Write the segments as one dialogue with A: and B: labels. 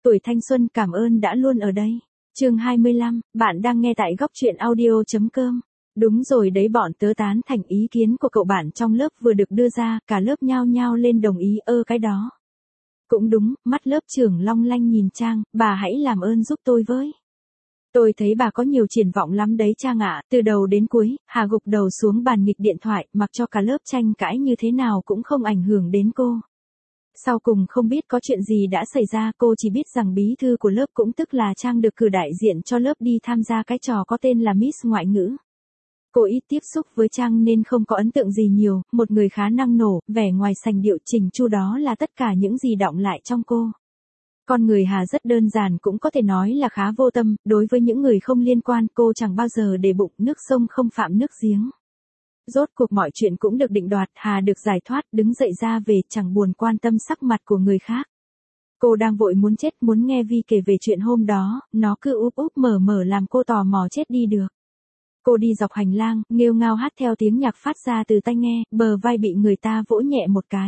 A: Tuổi thanh xuân cảm ơn đã luôn ở đây. Chương 25, bạn đang nghe tại góc truyện audio.com. Đúng rồi đấy, bọn tớ tán thành ý kiến của cậu bạn trong lớp vừa được đưa ra, cả lớp nhao nhao lên đồng ý. Cái đó cũng đúng. Mắt lớp trưởng long lanh nhìn Trang, bà hãy làm ơn giúp tôi với. Tôi thấy bà có nhiều triển vọng lắm đấy Trang ạ. Từ đầu đến cuối, Hà gục đầu xuống bàn nghịch điện thoại, mặc cho cả lớp tranh cãi như thế nào cũng không ảnh hưởng đến cô. Sau cùng không biết có chuyện gì đã xảy ra, cô chỉ biết rằng bí thư của lớp cũng tức là Trang được cử đại diện cho lớp đi tham gia cái trò có tên là Miss Ngoại ngữ. Cô ít tiếp xúc với Trang nên không có ấn tượng gì nhiều, một người khá năng nổ, vẻ ngoài sành điệu chỉnh chu, đó là tất cả những gì đọng lại trong cô. Con người Hà rất đơn giản, cũng có thể nói là khá vô tâm, đối với những người không liên quan cô chẳng bao giờ để bụng, nước sông không phạm nước giếng. Rốt cuộc mọi chuyện cũng được định đoạt, Hà được giải thoát, đứng dậy ra về, chẳng buồn quan tâm sắc mặt của người khác. Cô đang vội muốn chết, muốn nghe Vi kể về chuyện hôm đó, nó cứ úp úp mở mở làm cô tò mò chết đi được. Cô đi dọc hành lang, nghêu ngao hát theo tiếng nhạc phát ra từ tai nghe, bờ vai bị người ta vỗ nhẹ một cái.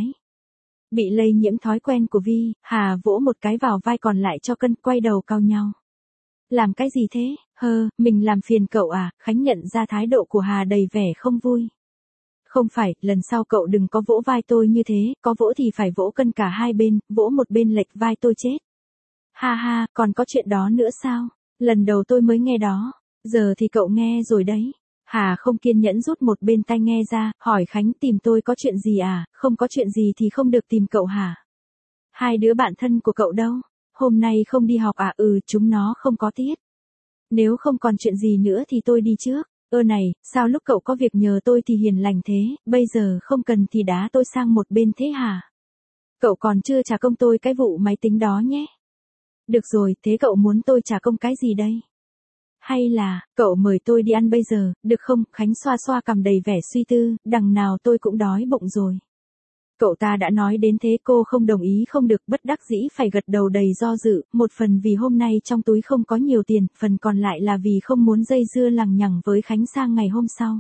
A: Bị lây nhiễm thói quen của Vi, Hà vỗ một cái vào vai còn lại cho cân, quay đầu cau nhau. Làm cái gì thế? Mình làm phiền cậu à? Khánh nhận ra thái độ của Hà đầy vẻ không vui. Không phải, lần sau cậu đừng có vỗ vai tôi như thế, có vỗ thì phải vỗ cân cả hai bên, vỗ một bên lệch vai tôi chết. Ha ha, còn có chuyện đó nữa sao? Lần đầu tôi mới nghe đó, giờ thì cậu nghe rồi đấy. Hà không kiên nhẫn rút một bên tai nghe ra, hỏi Khánh tìm tôi có chuyện gì à? Không có chuyện gì thì không được tìm cậu hả? Hai đứa bạn thân của cậu đâu? Hôm nay không đi học à? Chúng nó không có tiết. Nếu không còn chuyện gì nữa thì tôi đi trước. Này, sao lúc cậu có việc nhờ tôi thì hiền lành thế, bây giờ không cần thì đá tôi sang một bên thế hả? Cậu còn chưa trả công tôi cái vụ máy tính đó nhé. Được rồi, thế cậu muốn tôi trả công cái gì đây? Hay là, cậu mời tôi đi ăn bây giờ, được không? Khánh xoa xoa cằm đầy vẻ suy tư, đằng nào tôi cũng đói bụng rồi. Cậu ta đã nói đến thế cô không đồng ý không được, bất đắc dĩ phải gật đầu đầy do dự, một phần vì hôm nay trong túi không có nhiều tiền, phần còn lại là vì không muốn dây dưa lằng nhằng với Khánh sang ngày hôm sau.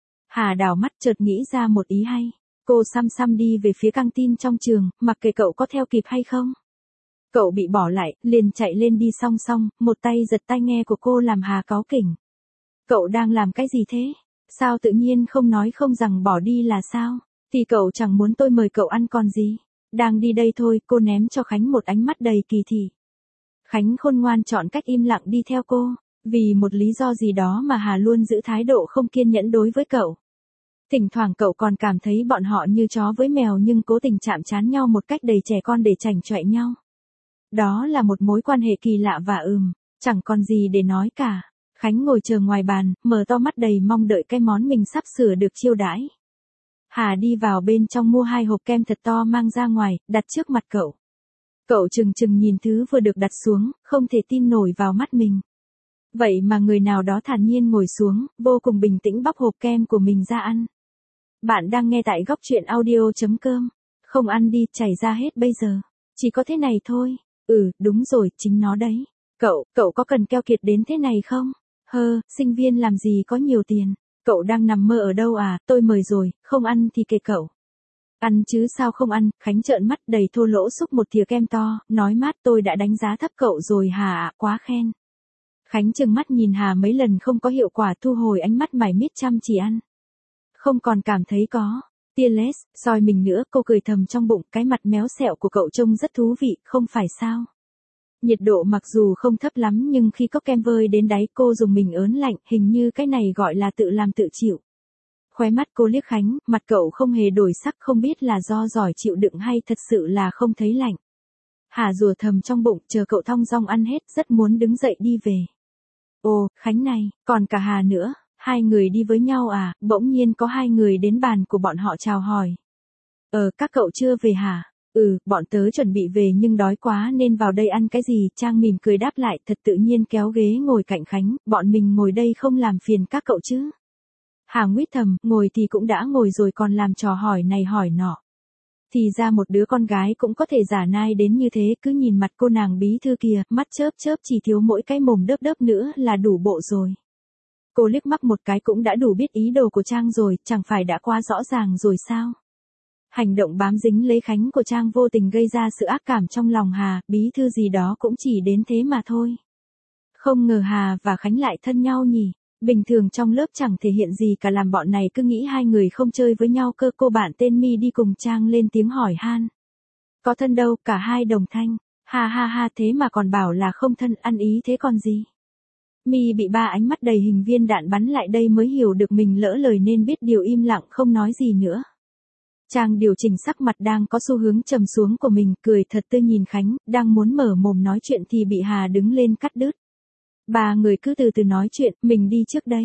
A: Hà đảo mắt chợt nghĩ ra một ý hay. Cô xăm xăm đi về phía căng tin trong trường, mặc kệ cậu có theo kịp hay không. Cậu bị bỏ lại, liền chạy lên đi song song, một tay giật tai nghe của cô làm Hà cáu kỉnh. Cậu đang làm cái gì thế? Sao tự nhiên không nói không rằng bỏ đi là sao? Thì cậu chẳng muốn tôi mời cậu ăn còn gì. Đang đi đây thôi, cô ném cho Khánh một ánh mắt đầy kỳ thị. Khánh khôn ngoan chọn cách im lặng đi theo cô. Vì một lý do gì đó mà Hà luôn giữ thái độ không kiên nhẫn đối với cậu. Thỉnh thoảng cậu còn cảm thấy bọn họ như chó với mèo nhưng cố tình chạm trán nhau một cách đầy trẻ con để chảnh chọe nhau. Đó là một mối quan hệ kỳ lạ và chẳng còn gì để nói cả. Khánh ngồi chờ ngoài bàn, mở to mắt đầy mong đợi cái món mình sắp sửa được chiêu đãi. Hà đi vào bên trong mua 2 hộp kem thật to mang ra ngoài, đặt trước mặt cậu. Cậu chừng chừng nhìn thứ vừa được đặt xuống, không thể tin nổi vào mắt mình. Vậy mà người nào đó thản nhiên ngồi xuống, vô cùng bình tĩnh bóc hộp kem của mình ra ăn. Bạn đang nghe tại góc truyện audio.com. Không ăn đi, chảy ra hết bây giờ. Chỉ có thế này thôi. Đúng rồi, chính nó đấy. Cậu có cần keo kiệt đến thế này không? Sinh viên làm gì có nhiều tiền. Cậu đang nằm mơ ở đâu à? Tôi mời rồi, không ăn thì kệ cậu. Ăn chứ sao không ăn? Khánh trợn mắt đầy thô lỗ xúc một thìa kem to, nói mát tôi đã đánh giá thấp cậu rồi Hà ạ, quá khen. Khánh trừng mắt nhìn Hà mấy lần không có hiệu quả, thu hồi ánh mắt mải miết chăm chỉ ăn. Không còn cảm thấy có tia lết soi mình nữa, cô cười thầm trong bụng, cái mặt méo xẹo của cậu trông rất thú vị, không phải sao? Nhiệt độ mặc dù không thấp lắm nhưng khi cốc kem vơi đến đáy cô dùng mình ớn lạnh, hình như cái này gọi là tự làm tự chịu. Khóe mắt cô liếc Khánh, mặt cậu không hề đổi sắc, không biết là do giỏi chịu đựng hay thật sự là không thấy lạnh. Hà rủa thầm trong bụng, chờ cậu thong dong ăn hết, rất muốn đứng dậy đi về. Khánh này, còn cả Hà nữa, hai người đi với nhau à? Bỗng nhiên có 2 người đến bàn của bọn họ chào hỏi. Các cậu chưa về hả? Bọn tớ chuẩn bị về nhưng đói quá nên vào đây ăn cái gì? Trang mỉm cười đáp lại, thật tự nhiên kéo ghế ngồi cạnh Khánh, bọn mình ngồi đây không làm phiền các cậu chứ? Hà nguyết thầm, ngồi thì cũng đã ngồi rồi còn làm trò hỏi này hỏi nọ. Thì ra một đứa con gái cũng có thể giả nai đến như thế, cứ nhìn mặt cô nàng bí thư kìa, mắt chớp chớp chỉ thiếu mỗi cái mồm đớp đớp nữa là đủ bộ rồi. Cô liếc mắt một cái cũng đã đủ biết ý đồ của Trang rồi, chẳng phải đã quá rõ ràng rồi sao? Hành động bám dính lấy Khánh của Trang vô tình gây ra sự ác cảm trong lòng Hà, bí thư gì đó cũng chỉ đến thế mà thôi. Không ngờ Hà và Khánh lại thân nhau nhỉ. Bình thường trong lớp chẳng thể hiện gì cả, làm bọn này cứ nghĩ hai người không chơi với nhau cơ. Cô bạn tên My đi cùng Trang lên tiếng hỏi han. Có thân đâu, cả hai đồng thanh. Ha ha ha, thế mà còn bảo là không thân, ăn ý thế còn gì. My bị ba ánh mắt đầy hình viên đạn bắn lại đây mới hiểu được mình lỡ lời nên biết điều, im lặng không nói gì nữa. Trang điều chỉnh sắc mặt đang có xu hướng trầm xuống của mình, cười thật tươi nhìn Khánh, đang muốn mở mồm nói chuyện thì bị Hà đứng lên cắt đứt. Ba người cứ từ từ nói chuyện, mình đi trước đây.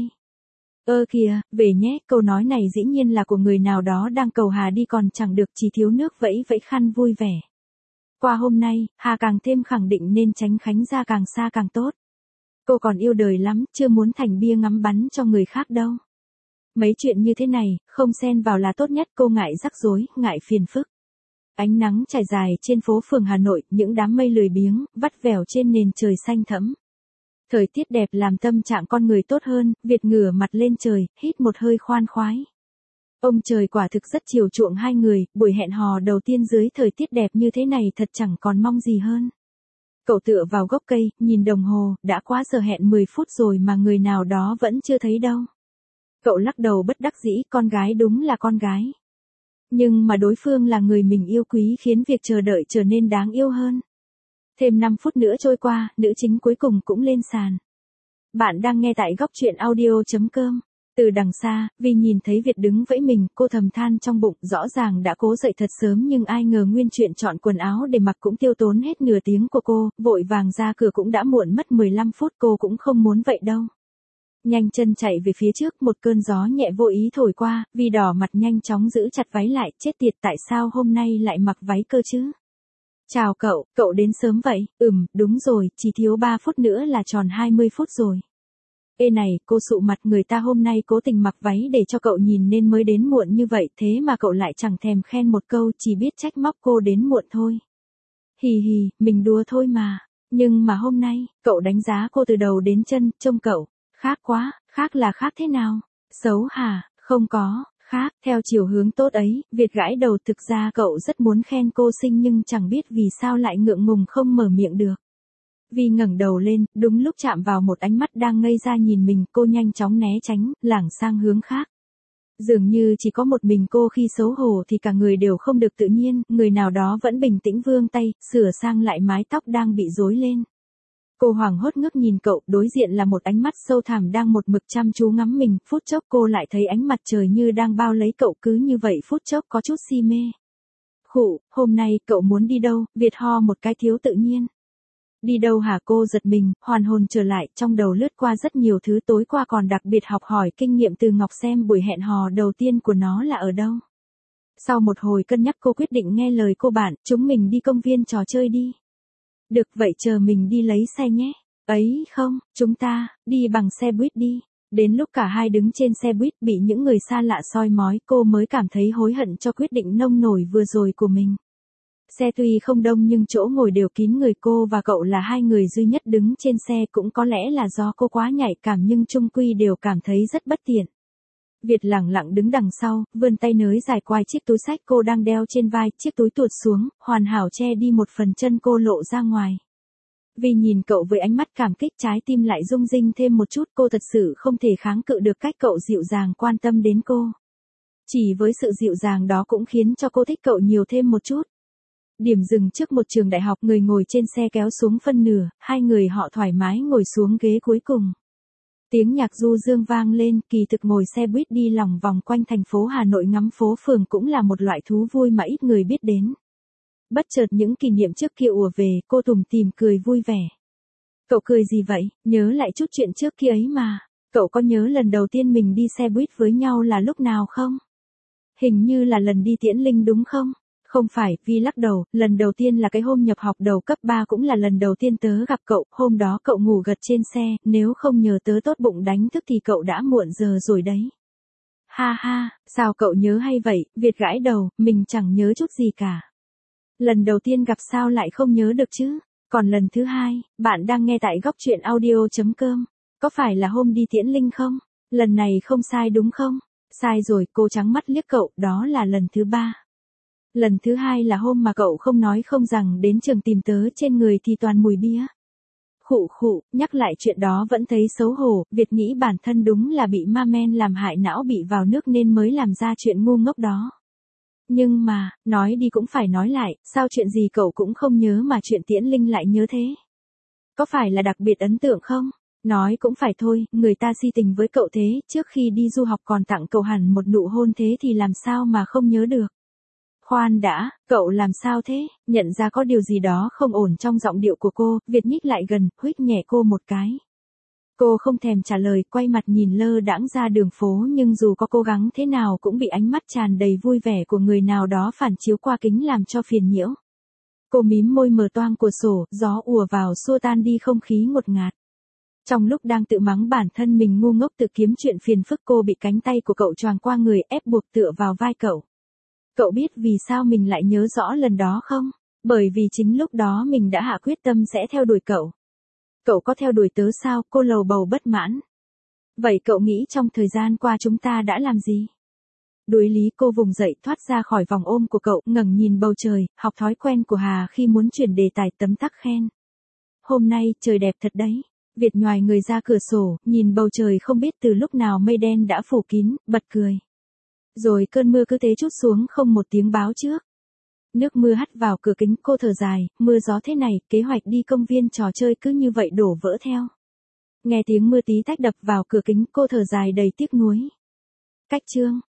A: Kìa, về nhé, câu nói này dĩ nhiên là của người nào đó đang cầu Hà đi còn chẳng được, chỉ thiếu nước vẫy vẫy khăn vui vẻ. Qua hôm nay, Hà càng thêm khẳng định nên tránh Khánh ra càng xa càng tốt. Cô còn yêu đời lắm, chưa muốn thành bia ngắm bắn cho người khác đâu. Mấy chuyện như thế này, không xen vào là tốt nhất, cô ngại rắc rối, ngại phiền phức. Ánh nắng trải dài trên phố phường Hà Nội, những đám mây lười biếng, vắt vẻo trên nền trời xanh thẫm. Thời tiết đẹp làm tâm trạng con người tốt hơn, Việt ngửa mặt lên trời, hít một hơi khoan khoái. Ông trời quả thực rất chiều chuộng hai người, buổi hẹn hò đầu tiên dưới thời tiết đẹp như thế này thật chẳng còn mong gì hơn. Cậu tựa vào gốc cây, nhìn đồng hồ, đã quá giờ hẹn 10 phút rồi mà người nào đó vẫn chưa thấy đâu. Cậu lắc đầu bất đắc dĩ, con gái đúng là con gái. Nhưng mà đối phương là người mình yêu quý khiến việc chờ đợi trở nên đáng yêu hơn. Thêm 5 phút nữa trôi qua, nữ chính cuối cùng cũng lên sàn. Bạn đang nghe tại góc truyện audio.com. Từ đằng xa, vì nhìn thấy Việt đứng vẫy mình, cô thầm than trong bụng, rõ ràng đã cố dậy thật sớm nhưng ai ngờ nguyên chuyện chọn quần áo để mặc cũng tiêu tốn hết nửa tiếng của cô, vội vàng ra cửa cũng đã muộn mất 15 phút, cô cũng không muốn vậy đâu. Nhanh chân chạy về phía trước, một cơn gió nhẹ vô ý thổi qua, vì đỏ mặt nhanh chóng giữ chặt váy lại, chết tiệt, tại sao hôm nay lại mặc váy cơ chứ? Chào cậu đến sớm vậy, đúng rồi, chỉ thiếu 3 phút nữa là tròn 20 phút rồi. Ê này, cô sụ mặt, người ta hôm nay cố tình mặc váy để cho cậu nhìn nên mới đến muộn như vậy, thế mà cậu lại chẳng thèm khen một câu, chỉ biết trách móc cô đến muộn thôi. Hì hì, mình đùa thôi mà. Nhưng mà hôm nay, cậu đánh giá cô từ đầu đến chân, trông cậu khác quá. Khác là khác thế nào? Xấu hả? Không có, khác, theo chiều hướng tốt ấy. Việt gãi đầu, thực ra cậu rất muốn khen cô xinh nhưng chẳng biết vì sao lại ngượng ngùng không mở miệng được. Vi ngẩng đầu lên, đúng lúc chạm vào một ánh mắt đang ngây ra nhìn mình, cô nhanh chóng né tránh, lảng sang hướng khác. Dường như chỉ có một mình cô khi xấu hổ thì cả người đều không được tự nhiên, người nào đó vẫn bình tĩnh vươn tay, sửa sang lại mái tóc đang bị rối lên. Cô hoảng hốt ngước nhìn cậu, đối diện là một ánh mắt sâu thẳm đang một mực chăm chú ngắm mình, phút chốc cô lại thấy ánh mặt trời như đang bao lấy cậu, cứ như vậy phút chốc có chút si mê. Khụ, hôm nay cậu muốn đi đâu? Việt ho một cái thiếu tự nhiên. Đi đâu hả? Cô giật mình, hoàn hồn trở lại, trong đầu lướt qua rất nhiều thứ, tối qua còn đặc biệt học hỏi kinh nghiệm từ Ngọc xem buổi hẹn hò đầu tiên của nó là ở đâu. Sau một hồi cân nhắc cô quyết định nghe lời cô bạn, chúng mình đi công viên trò chơi đi. Được vậy, chờ mình đi lấy xe nhé. Ấy không, chúng ta đi bằng xe buýt đi. Đến lúc cả hai đứng trên xe buýt bị những người xa lạ soi mói, cô mới cảm thấy hối hận cho quyết định nông nổi vừa rồi của mình. Xe tuy không đông nhưng chỗ ngồi đều kín người, cô và cậu là hai người duy nhất đứng trên xe, cũng có lẽ là do cô quá nhạy cảm nhưng chung quy đều cảm thấy rất bất tiện. Việt lẳng lặng đứng đằng sau, vươn tay nới dài quai chiếc túi xách cô đang đeo trên vai, chiếc túi tuột xuống, hoàn hảo che đi một phần chân cô lộ ra ngoài. Vì nhìn cậu với ánh mắt cảm kích, trái tim lại rung rinh thêm một chút, cô thật sự không thể kháng cự được cách cậu dịu dàng quan tâm đến cô. Chỉ với sự dịu dàng đó cũng khiến cho cô thích cậu nhiều thêm một chút. Điểm dừng trước một trường đại học, người ngồi trên xe kéo xuống phân nửa, hai người họ thoải mái ngồi xuống ghế cuối cùng. Tiếng nhạc du dương vang lên, kỳ thực ngồi xe buýt đi lòng vòng quanh thành phố Hà Nội ngắm phố phường cũng là một loại thú vui mà ít người biết đến. Bất chợt những kỷ niệm trước kia ùa về, cô tủm tỉm cười vui vẻ. Cậu cười gì vậy? Nhớ lại chút chuyện trước kia ấy mà. Cậu có nhớ lần đầu tiên mình đi xe buýt với nhau là lúc nào không? Hình như là lần đi Tiễn Linh đúng không? Không phải, Vi lắc đầu, lần đầu tiên là cái hôm nhập học đầu cấp 3, cũng là lần đầu tiên tớ gặp cậu, hôm đó cậu ngủ gật trên xe, nếu không nhờ tớ tốt bụng đánh thức thì cậu đã muộn giờ rồi đấy. Ha ha, sao cậu nhớ hay vậy? Việt gãi đầu, mình chẳng nhớ chút gì cả. Lần đầu tiên gặp sao lại không nhớ được chứ? Còn lần thứ hai, bạn đang nghe tại góc truyện audio.com. Có phải là hôm đi Tiễn Linh không? Lần này không sai đúng không? Sai rồi, cô trắng mắt liếc cậu, đó là lần thứ 3. Lần thứ hai là hôm mà cậu không nói không rằng đến trường tìm tớ, trên người thì toàn mùi bia. Khụ khụ, nhắc lại chuyện đó vẫn thấy xấu hổ, Việt nghĩ bản thân đúng là bị ma men làm hại não bị vào nước nên mới làm ra chuyện ngu ngốc đó. Nhưng mà, nói đi cũng phải nói lại, sao chuyện gì cậu cũng không nhớ mà chuyện Tiễn Linh lại nhớ thế? Có phải là đặc biệt ấn tượng không? Nói cũng phải thôi, người ta si tình với cậu thế, trước khi đi du học còn tặng cậu hẳn một nụ hôn thế thì làm sao mà không nhớ được. Khoan đã, cậu làm sao thế? Nhận ra có điều gì đó không ổn trong giọng điệu của cô, Việt nhích lại gần, huých nhẹ cô một cái. Cô không thèm trả lời, quay mặt nhìn lơ đãng ra đường phố, nhưng dù có cố gắng thế nào cũng bị ánh mắt tràn đầy vui vẻ của người nào đó phản chiếu qua kính làm cho phiền nhiễu. Cô mím môi mở toang cửa sổ, gió ùa vào xua tan đi không khí ngột ngạt. Trong lúc đang tự mắng bản thân mình ngu ngốc tự kiếm chuyện phiền phức, cô bị cánh tay của cậu choàng qua người, ép buộc tựa vào vai cậu. Cậu biết vì sao mình lại nhớ rõ lần đó không? Bởi vì chính lúc đó mình đã hạ quyết tâm sẽ theo đuổi cậu. Cậu có theo đuổi tớ sao? Cô lầu bầu bất mãn. Vậy cậu nghĩ trong thời gian qua chúng ta đã làm gì? Đuối lý, cô vùng dậy thoát ra khỏi vòng ôm của cậu, ngẩng nhìn bầu trời, học thói quen của Hà khi muốn chuyển đề tài, tấm tắc khen. Hôm nay trời đẹp thật đấy. Việt nhoài người ra cửa sổ, nhìn bầu trời không biết từ lúc nào mây đen đã phủ kín, bật cười. Rồi cơn mưa cứ thế trút xuống không một tiếng báo trước. Nước mưa hắt vào cửa kính, cô thở dài, mưa gió thế này, kế hoạch đi công viên trò chơi cứ như vậy đổ vỡ theo. Nghe tiếng mưa tí tách đập vào cửa kính, cô thở dài đầy tiếc nuối. Cách chương